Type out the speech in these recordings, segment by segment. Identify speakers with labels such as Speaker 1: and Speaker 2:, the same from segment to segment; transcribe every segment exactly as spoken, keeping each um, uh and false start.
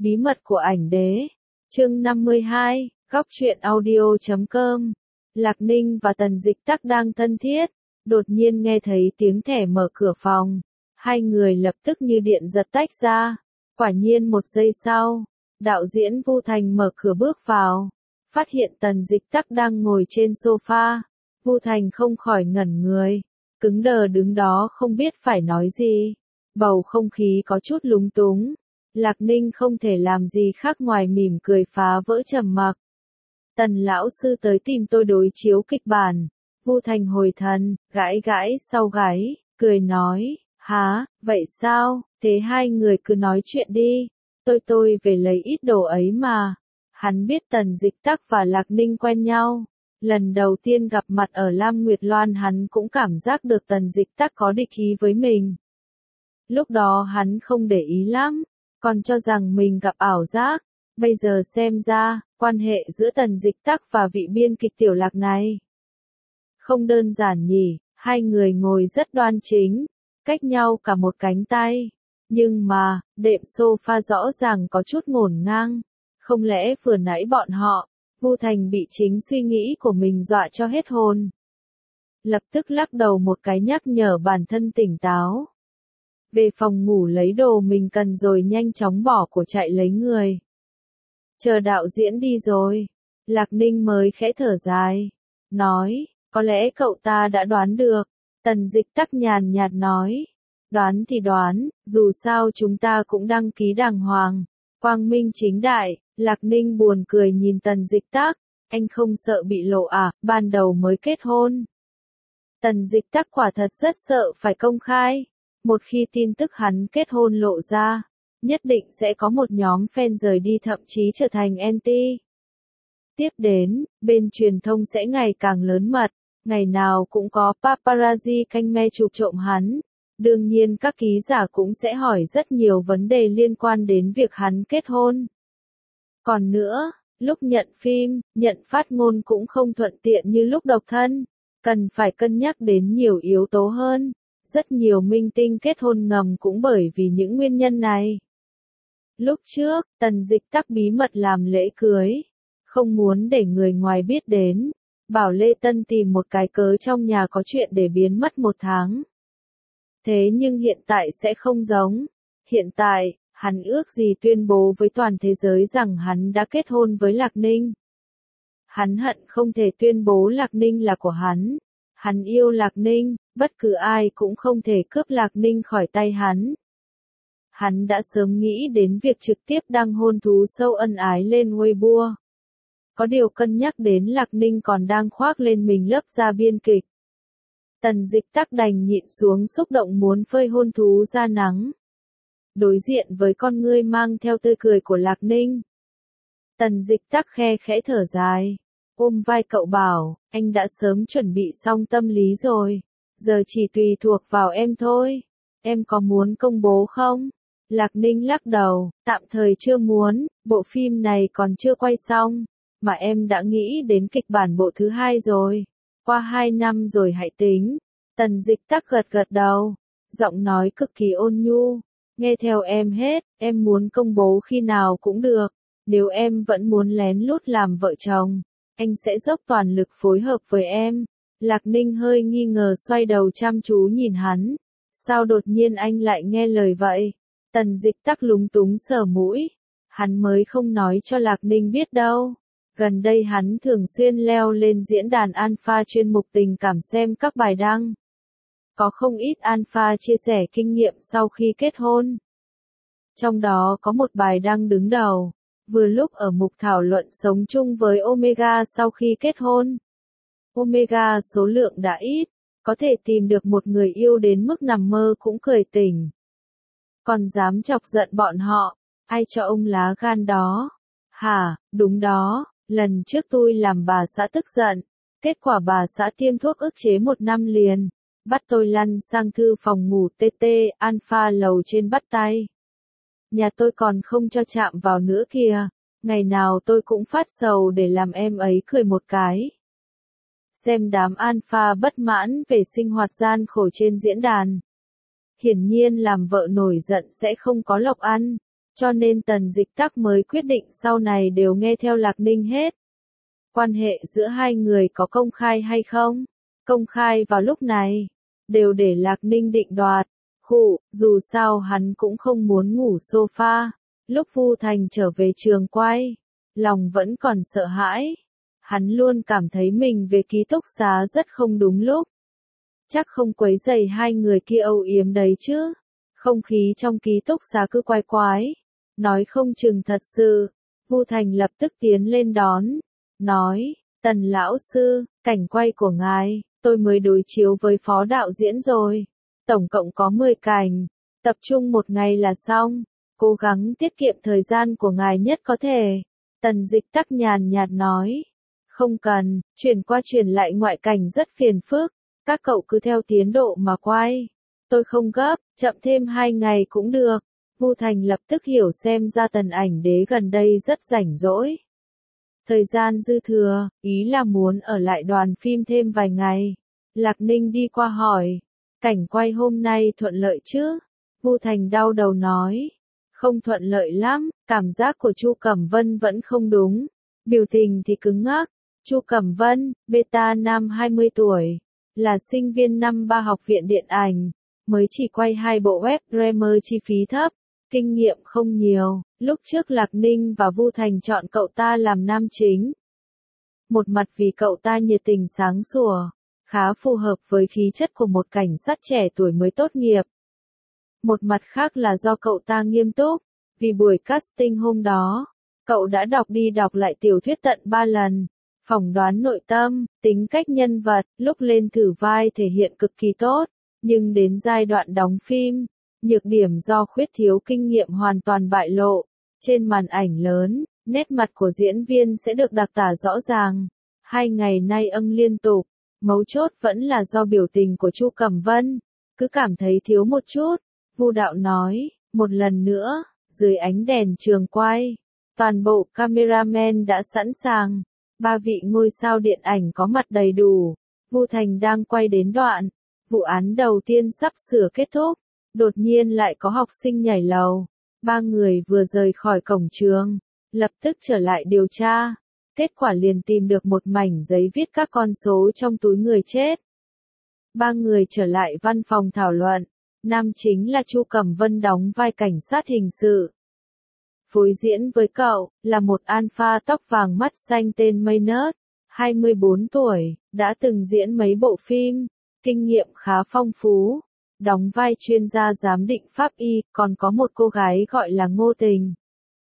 Speaker 1: Bí mật của ảnh đế. Chương năm mươi hai, góc truyện audio chấm com. Lạc Ninh và Tần Dịch Tắc đang thân thiết, đột nhiên nghe thấy tiếng thẻ mở cửa phòng. Hai người lập tức như điện giật tách ra. Quả nhiên một giây sau, đạo diễn Vu Thành mở cửa bước vào, phát hiện Tần Dịch Tắc đang ngồi trên sofa. Vu Thành không khỏi ngẩn người, cứng đờ đứng đó không biết phải nói gì. Bầu không khí có chút lúng túng. Lạc Ninh không thể làm gì khác ngoài mỉm cười phá vỡ trầm mặc. Tần lão sư tới tìm tôi đối chiếu kịch bản. Vu Thành hồi thần, gãi gãi sau gáy, cười nói, hả, vậy sao, thế hai người cứ nói chuyện đi, tôi tôi về lấy ít đồ ấy mà. Hắn biết Tần Dịch Tắc và Lạc Ninh quen nhau. Lần đầu tiên gặp mặt ở Lam Nguyệt Loan hắn cũng cảm giác được Tần Dịch Tắc có địch ý với mình. Lúc đó hắn không để ý lắm, còn cho rằng mình gặp ảo giác. Bây giờ xem ra, quan hệ giữa Tần Dịch Tắc và vị biên kịch Tiểu Lạc này không đơn giản nhỉ. Hai người ngồi rất đoan chính, cách nhau cả một cánh tay. Nhưng mà, đệm sofa rõ ràng có chút ngổn ngang. Không lẽ vừa nãy bọn họ, Vu Thành bị chính suy nghĩ của mình dọa cho hết hồn. Lập tức lắc đầu một cái nhắc nhở bản thân tỉnh táo. Về phòng ngủ lấy đồ mình cần rồi nhanh chóng bỏ của chạy lấy người. Chờ đạo diễn đi rồi, Lạc Ninh mới khẽ thở dài, nói, có lẽ cậu ta đã đoán được. Tần Dịch Tắc nhàn nhạt nói, đoán thì đoán, dù sao chúng ta cũng đăng ký đàng hoàng, quang minh chính đại. Lạc Ninh buồn cười nhìn Tần Dịch Tắc, anh không sợ bị lộ à, ban đầu mới kết hôn. Tần Dịch Tắc quả thật rất sợ phải công khai. Một khi tin tức hắn kết hôn lộ ra, nhất định sẽ có một nhóm fan rời đi thậm chí trở thành anti. Tiếp đến, bên truyền thông sẽ ngày càng lớn mật, ngày nào cũng có paparazzi canh me chụp trộm hắn. Đương nhiên các ký giả cũng sẽ hỏi rất nhiều vấn đề liên quan đến việc hắn kết hôn. Còn nữa, lúc nhận phim, nhận phát ngôn cũng không thuận tiện như lúc độc thân, cần phải cân nhắc đến nhiều yếu tố hơn. Rất nhiều minh tinh kết hôn ngầm cũng bởi vì những nguyên nhân này. Lúc trước, Tần Dịch Tắc bí mật làm lễ cưới, không muốn để người ngoài biết đến, bảo Lê Tân tìm một cái cớ trong nhà có chuyện để biến mất một tháng. Thế nhưng hiện tại sẽ không giống. Hiện tại, hắn ước gì tuyên bố với toàn thế giới rằng hắn đã kết hôn với Lạc Ninh. Hắn hận không thể tuyên bố Lạc Ninh là của hắn. Hắn yêu Lạc Ninh, bất cứ ai cũng không thể cướp Lạc Ninh khỏi tay hắn. Hắn đã sớm nghĩ đến việc trực tiếp đăng hôn thú sâu ân ái lên Weibo. Có điều cân nhắc đến Lạc Ninh còn đang khoác lên mình lớp da biên kịch. Tần Dịch Tắc đành nhịn xuống xúc động muốn phơi hôn thú ra nắng. Đối diện với con ngươi mang theo tươi cười của Lạc Ninh, Tần Dịch Tắc khe khẽ thở dài, ôm vai cậu bảo, anh đã sớm chuẩn bị xong tâm lý rồi, giờ chỉ tùy thuộc vào em thôi. Em có muốn công bố không? Lạc Ninh lắc đầu, tạm thời chưa muốn, bộ phim này còn chưa quay xong, mà em đã nghĩ đến kịch bản bộ thứ hai rồi. Qua hai năm rồi hãy tính. Tần Dịch Tắc gật gật đầu, giọng nói cực kỳ ôn nhu. Nghe theo em hết, em muốn công bố khi nào cũng được. Nếu em vẫn muốn lén lút làm vợ chồng, anh sẽ dốc toàn lực phối hợp với em. Lạc Ninh hơi nghi ngờ xoay đầu chăm chú nhìn hắn. Sao đột nhiên anh lại nghe lời vậy? Tần Dịch Tắc lúng túng sờ mũi. Hắn mới không nói cho Lạc Ninh biết đâu. Gần đây hắn thường xuyên leo lên diễn đàn Alpha chuyên mục tình cảm xem các bài đăng. Có không ít Alpha chia sẻ kinh nghiệm sau khi kết hôn. Trong đó có một bài đăng đứng đầu, vừa lúc ở mục thảo luận sống chung với Omega sau khi kết hôn. Omega số lượng đã ít, có thể tìm được một người yêu đến mức nằm mơ cũng cười tỉnh. Còn dám chọc giận bọn họ, ai cho ông lá gan đó? Hả, đúng đó, lần trước tôi làm bà xã tức giận, kết quả bà xã tiêm thuốc ức chế một năm liền, bắt tôi lăn sang thư phòng ngủ tê tê, Alpha lầu trên bắt tay. Nhà tôi còn không cho chạm vào nữa kìa, ngày nào tôi cũng phát sầu để làm em ấy cười một cái. Xem đám Alpha bất mãn về sinh hoạt gian khổ trên diễn đàn. Hiển nhiên làm vợ nổi giận sẽ không có lộc ăn, cho nên Tần Dịch Tắc mới quyết định sau này đều nghe theo Lạc Ninh hết. Quan hệ giữa hai người có công khai hay không? Công khai vào lúc này, đều để Lạc Ninh định đoạt. Khụ, dù sao hắn cũng không muốn ngủ sofa. Lúc Vu Thành trở về trường quay, lòng vẫn còn sợ hãi. Hắn luôn cảm thấy mình về ký túc xá rất không đúng lúc. Chắc không quấy rầy hai người kia âu yếm đấy chứ. Không khí trong ký túc xá cứ quái quái. Nói không chừng thật sự. Vu Thành lập tức tiến lên đón. Nói, Tần lão sư, cảnh quay của ngài, tôi mới đối chiếu với phó đạo diễn rồi. Tổng cộng có mười cảnh, tập trung một ngày là xong. Cố gắng tiết kiệm thời gian của ngài nhất có thể. Tần Dịch Tắc nhàn nhạt nói. Không cần, chuyển qua chuyển lại ngoại cảnh rất phiền phức. Các cậu cứ theo tiến độ mà quay. Tôi không gấp, chậm thêm hai ngày cũng được. Vu Thành lập tức hiểu xem ra Tần Ảnh Đế gần đây rất rảnh rỗi. Thời gian dư thừa, ý là muốn ở lại đoàn phim thêm vài ngày. Lạc Ninh đi qua hỏi. Cảnh quay hôm nay thuận lợi chứ? Vu Thành đau đầu nói. Không thuận lợi lắm, cảm giác của Chu Cẩm Vân vẫn không đúng. Biểu tình thì cứng ngắc. Chu Cẩm Vân, beta nam hai mươi tuổi, là sinh viên năm ba học viện điện ảnh, mới chỉ quay hai bộ web drama chi phí thấp, kinh nghiệm không nhiều. Lúc trước Lạc Ninh và Vu Thành chọn cậu ta làm nam chính. Một mặt vì cậu ta nhiệt tình sáng sủa, khá phù hợp với khí chất của một cảnh sát trẻ tuổi mới tốt nghiệp. Một mặt khác là do cậu ta nghiêm túc, vì buổi casting hôm đó, cậu đã đọc đi đọc lại tiểu thuyết tận ba lần, phỏng đoán nội tâm, tính cách nhân vật, lúc lên thử vai thể hiện cực kỳ tốt, nhưng đến giai đoạn đóng phim, nhược điểm do khuyết thiếu kinh nghiệm hoàn toàn bại lộ. Trên màn ảnh lớn, nét mặt của diễn viên sẽ được đặc tả rõ ràng. Hai ngày nay âng liên tục, mấu chốt vẫn là do biểu tình của Chu Cẩm Vân, cứ cảm thấy thiếu một chút. Vu đạo nói, một lần nữa, dưới ánh đèn trường quay, toàn bộ cameraman đã sẵn sàng, ba vị ngôi sao điện ảnh có mặt đầy đủ. Vu Thành đang quay đến đoạn, vụ án đầu tiên sắp sửa kết thúc, đột nhiên lại có học sinh nhảy lầu. Ba người vừa rời khỏi cổng trường, lập tức trở lại điều tra. Kết quả liền tìm được một mảnh giấy viết các con số trong túi người chết. Ba người trở lại văn phòng thảo luận. Nam chính là Chu Cẩm Vân đóng vai cảnh sát hình sự. Phối diễn với cậu là một alpha tóc vàng mắt xanh tên Maynard, hai mươi bốn tuổi, đã từng diễn mấy bộ phim, kinh nghiệm khá phong phú. Đóng vai chuyên gia giám định pháp y, còn có một cô gái gọi là Ngô Tình.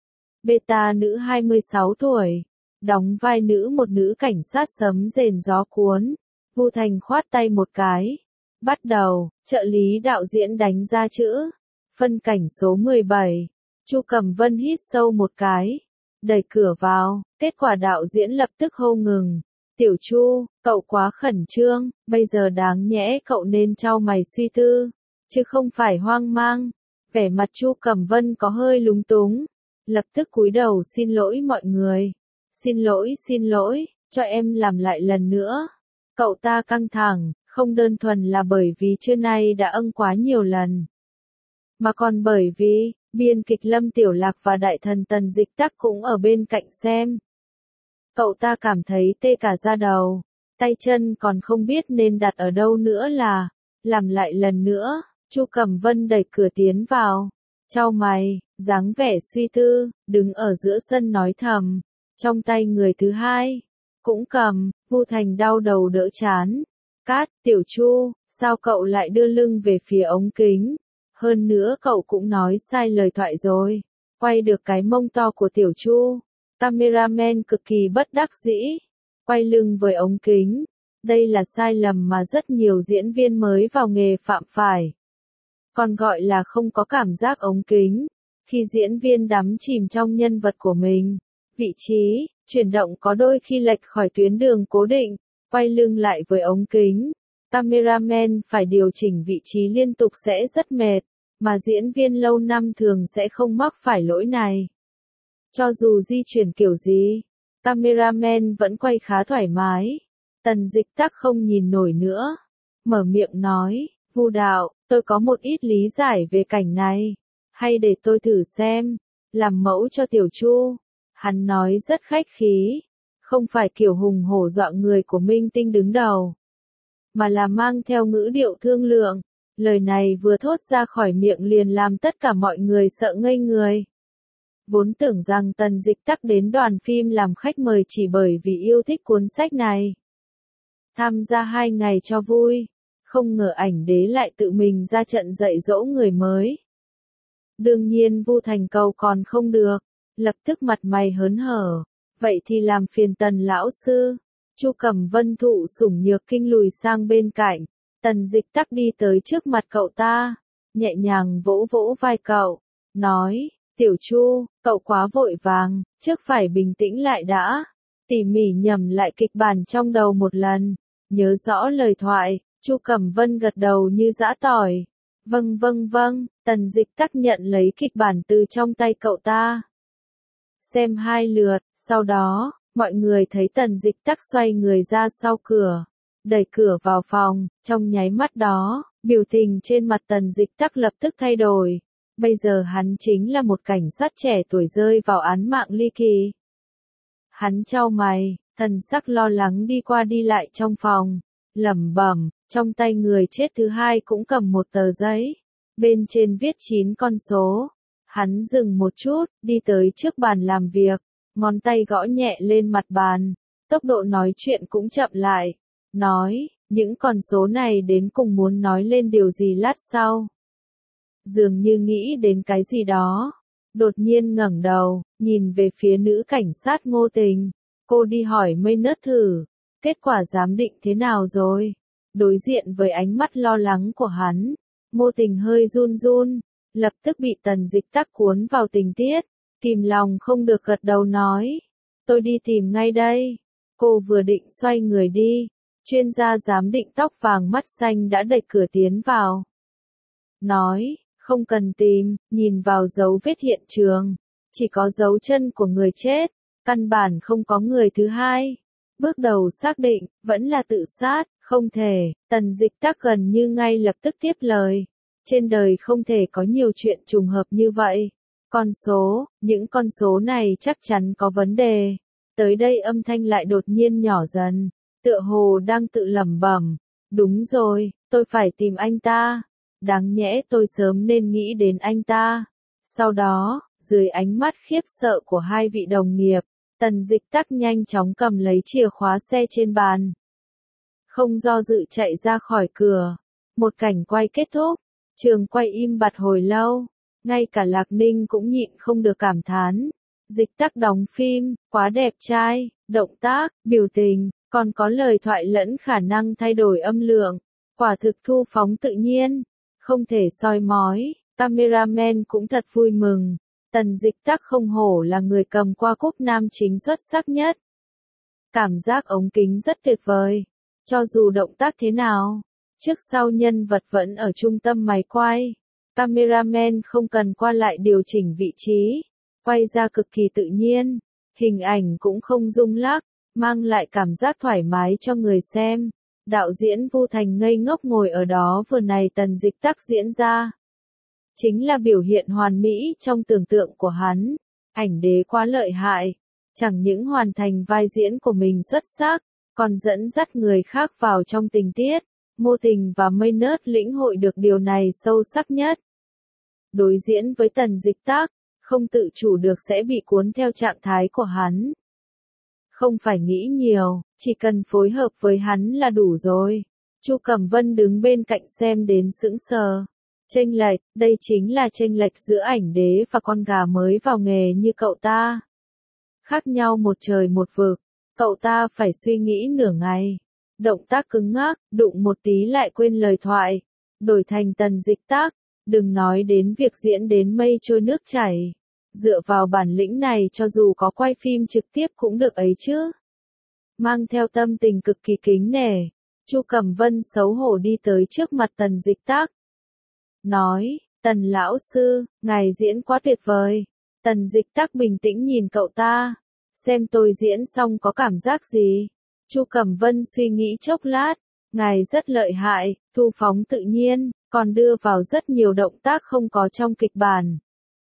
Speaker 1: Beta nữ hai mươi sáu tuổi, đóng vai nữ một nữ cảnh sát sấm rền gió cuốn. Vu Thành khoát tay một cái. Bắt đầu, trợ lý đạo diễn đánh ra chữ. Phân cảnh số mười bảy. Chu Cẩm Vân hít sâu một cái. Đẩy cửa vào, kết quả đạo diễn lập tức hô ngừng. Tiểu Chu, cậu quá khẩn trương, bây giờ đáng nhẽ cậu nên trao mày suy tư, chứ không phải hoang mang. Vẻ mặt Chu Cẩm Vân có hơi lúng túng, lập tức cúi đầu xin lỗi mọi người. Xin lỗi, xin lỗi, cho em làm lại lần nữa. Cậu ta căng thẳng, không đơn thuần là bởi vì trưa nay đã âng quá nhiều lần, mà còn bởi vì, biên kịch Lâm Tiểu Lạc và đại thần Tần Dịch Tắc cũng ở bên cạnh xem. Cậu ta cảm thấy tê cả da đầu, tay chân còn không biết nên đặt ở đâu nữa là, làm lại lần nữa. Chu Cẩm Vân đẩy cửa tiến vào, chau mày, dáng vẻ suy tư, đứng ở giữa sân nói thầm, trong tay người thứ hai, cũng cầm. Vu Thành đau đầu đỡ chán. Cát, Tiểu Chu, sao cậu lại đưa lưng về phía ống kính? Hơn nữa cậu cũng nói sai lời thoại rồi. Quay được cái mông to của Tiểu Chu. Cameraman cực kỳ bất đắc dĩ. Quay lưng với ống kính. Đây là sai lầm mà rất nhiều diễn viên mới vào nghề phạm phải. Còn gọi là không có cảm giác ống kính. Khi diễn viên đắm chìm trong nhân vật của mình, vị trí, chuyển động có đôi khi lệch khỏi tuyến đường cố định, quay lưng lại với ống kính. Cameraman phải điều chỉnh vị trí liên tục sẽ rất mệt, mà diễn viên lâu năm thường sẽ không mắc phải lỗi này. Cho dù di chuyển kiểu gì, cameraman vẫn quay khá thoải mái. Tần Dịch Tắc không nhìn nổi nữa, mở miệng nói, Vu đạo, tôi có một ít lý giải về cảnh này, hay để tôi thử xem. làm mẫu cho Tiểu Chu. Hắn nói rất khách khí, không phải kiểu hùng hổ dọa người của minh tinh đứng đầu, mà là mang theo ngữ điệu thương lượng. Lời này vừa thốt ra khỏi miệng liền làm tất cả mọi người sợ ngây người. Vốn tưởng rằng Tần Dịch Tắc đến đoàn phim làm khách mời chỉ bởi vì yêu thích cuốn sách này. Tham gia hai ngày cho vui, không ngờ ảnh đế lại tự mình ra trận dạy dỗ người mới. Đương nhiên Vu Thành cầu còn không được, lập tức mặt mày hớn hở. Vậy thì làm phiền Tần lão sư. Chu Cẩm Vân thụ sủng nhược kinh lùi sang bên cạnh. Tần Dịch Tắc đi tới trước mặt cậu ta, nhẹ nhàng vỗ vỗ vai cậu, nói, Tiểu Chu, cậu quá vội vàng, trước phải bình tĩnh lại đã. Tỉ mỉ nhẩm lại kịch bản trong đầu một lần, nhớ rõ lời thoại. Chu Cẩm Vân gật đầu như giã tỏi. Vâng vâng vâng, Tần Dịch Tắc nhận lấy kịch bản từ trong tay cậu ta. Xem hai lượt, sau đó, mọi người thấy Tần Dịch Tắc xoay người ra sau cửa, đẩy cửa vào phòng. Trong nháy mắt đó, biểu tình trên mặt Tần Dịch Tắc lập tức thay đổi. Bây giờ hắn chính là một cảnh sát trẻ tuổi rơi vào án mạng ly kỳ. Hắn chau mày, thần sắc lo lắng đi qua đi lại trong phòng, lẩm bẩm, trong tay người chết thứ hai cũng cầm một tờ giấy, bên trên viết chín con số. Hắn dừng một chút, đi tới trước bàn làm việc, ngón tay gõ nhẹ lên mặt bàn, tốc độ nói chuyện cũng chậm lại, nói, những con số này đến cùng muốn nói lên điều gì lát sau. Dường như nghĩ đến cái gì đó, đột nhiên ngẩng đầu, nhìn về phía nữ cảnh sát Ngô Tình. Cô đi hỏi Mây Nớt thử, kết quả giám định thế nào rồi? Đối diện với ánh mắt lo lắng của hắn, Ngô Tình hơi run run, lập tức bị Tần Dịch Tắc cuốn vào tình tiết, kìm lòng không được gật đầu nói, tôi đi tìm ngay đây. Cô vừa định xoay người đi, chuyên gia giám định tóc vàng mắt xanh đã đẩy cửa tiến vào. Nói, không cần tìm, nhìn vào dấu vết hiện trường, chỉ có dấu chân của người chết, căn bản không có người thứ hai. Bước đầu xác định, vẫn là tự sát, không thể. Tần Dịch Tắc gần như ngay lập tức tiếp lời. Trên đời không thể có nhiều chuyện trùng hợp như vậy. Con số, những con số này chắc chắn có vấn đề. Tới đây âm thanh lại đột nhiên nhỏ dần, tựa hồ đang tự lẩm bẩm. Đúng rồi, tôi phải tìm anh ta. Đáng nhẽ tôi sớm nên nghĩ đến anh ta. Sau đó, dưới ánh mắt khiếp sợ của hai vị đồng nghiệp, Tần Dịch Tắc nhanh chóng cầm lấy chìa khóa xe trên bàn. Không do dự chạy ra khỏi cửa. Một cảnh quay kết thúc, trường quay im bặt hồi lâu. Ngay cả Lạc Ninh cũng nhịn không được cảm thán. Dịch Tắc đóng phim, quá đẹp trai, động tác, biểu tình, còn có lời thoại lẫn khả năng thay đổi âm lượng. Quả thực thu phóng tự nhiên, không thể soi mói. Cameraman cũng thật vui mừng. Tần Dịch Tắc không hổ là người cầm qua cúp nam chính xuất sắc nhất. Cảm giác ống kính rất tuyệt vời. Cho dù động tác thế nào, trước sau nhân vật vẫn ở trung tâm máy quay. Cameraman không cần qua lại điều chỉnh vị trí, quay ra cực kỳ tự nhiên. Hình ảnh cũng không rung lắc, mang lại cảm giác thoải mái cho người xem. Đạo diễn Vu Thành ngây ngốc ngồi ở đó vừa này Tần Dịch Tắc diễn ra. Chính là biểu hiện hoàn mỹ trong tưởng tượng của hắn. Ảnh đế quá lợi hại, chẳng những hoàn thành vai diễn của mình xuất sắc, còn dẫn dắt người khác vào trong tình tiết. Ngô Tình và Mây Nớt lĩnh hội được điều này sâu sắc nhất. Đối diễn với Tần Dịch Tắc, không tự chủ được sẽ bị cuốn theo trạng thái của hắn. Không phải nghĩ nhiều, chỉ cần phối hợp với hắn là đủ rồi. Chu Cẩm Vân đứng bên cạnh xem đến sững sờ. Chênh lệch, đây chính là chênh lệch giữa ảnh đế và con gà mới vào nghề như cậu ta. Khác nhau một trời một vực, cậu ta phải suy nghĩ nửa ngày. Động tác cứng ngắc, đụng một tí lại quên lời thoại. Đổi thành Tần Dịch Tắc, đừng nói đến việc diễn đến mây trôi nước chảy. Dựa vào bản lĩnh này cho dù có quay phim trực tiếp cũng được ấy chứ. Mang theo tâm tình cực kỳ kính nể, Chu Cẩm Vân xấu hổ đi tới trước mặt Tần Dịch Tắc. Nói, Tần lão sư, ngài diễn quá tuyệt vời. Tần Dịch Tắc bình tĩnh nhìn cậu ta. Xem tôi diễn xong có cảm giác gì? Chu Cẩm Vân suy nghĩ chốc lát. Ngài rất lợi hại, thu phóng tự nhiên, còn đưa vào rất nhiều động tác không có trong kịch bản.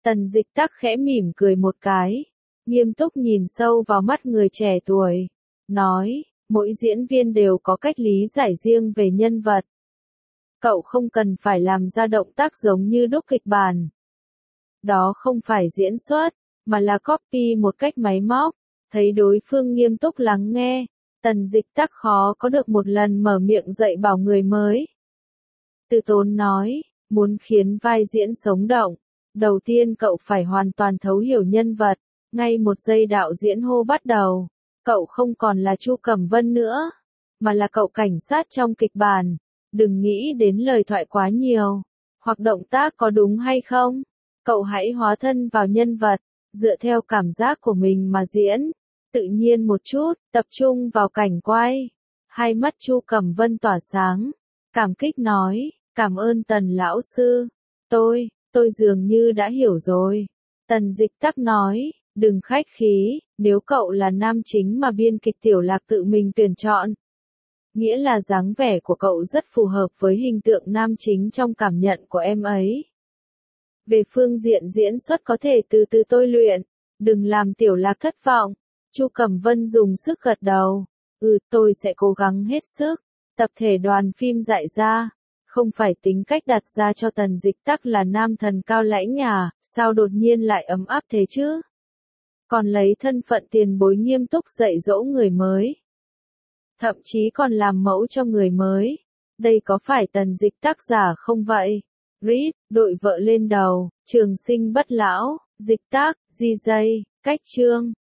Speaker 1: Tần Dịch Tắc khẽ mỉm cười một cái, nghiêm túc nhìn sâu vào mắt người trẻ tuổi, nói, mỗi diễn viên đều có cách lý giải riêng về nhân vật. Cậu không cần phải làm ra động tác giống như đúc kịch bản. Đó không phải diễn xuất, mà là copy một cách máy móc. Thấy đối phương nghiêm túc lắng nghe, Tần Dịch Tắc khó có được một lần mở miệng dạy bảo người mới. Từ Tốn nói, muốn khiến vai diễn sống động, đầu tiên cậu phải hoàn toàn thấu hiểu nhân vật. Ngay một giây đạo diễn hô bắt đầu, cậu không còn là Chu Cẩm Vân nữa, mà là cậu cảnh sát trong kịch bản. Đừng nghĩ đến lời thoại quá nhiều, hoặc động tác có đúng hay không. Cậu hãy hóa thân vào nhân vật, dựa theo cảm giác của mình mà diễn. Tự nhiên một chút, tập trung vào cảnh quay. Hai mắt Chu Cẩm Vân tỏa sáng, cảm kích nói, cảm ơn Tần lão sư. Tôi, tôi dường như đã hiểu rồi. Tần Dịch Tắc nói, đừng khách khí, nếu cậu là nam chính mà biên kịch Tiểu Lạc tự mình tuyển chọn. Nghĩa là dáng vẻ của cậu rất phù hợp với hình tượng nam chính trong cảm nhận của em ấy. Về phương diện diễn xuất có thể từ từ tôi luyện, đừng làm Tiểu Lạc thất vọng. Chu Cẩm Vân dùng sức gật đầu, ừ tôi sẽ cố gắng hết sức. Tập thể đoàn phim dạy ra, không phải tính cách đặt ra cho Tần Dịch Tắc là nam thần cao lãnh à, sao đột nhiên lại ấm áp thế chứ? Còn lấy thân phận tiền bối nghiêm túc dạy dỗ người mới. Thậm chí còn làm mẫu cho người mới. Đây có phải Tần Dịch Tắc giả không vậy? Rít, đội vợ lên đầu, trường sinh bất lão, Dịch Tắc, di dây, cách chương.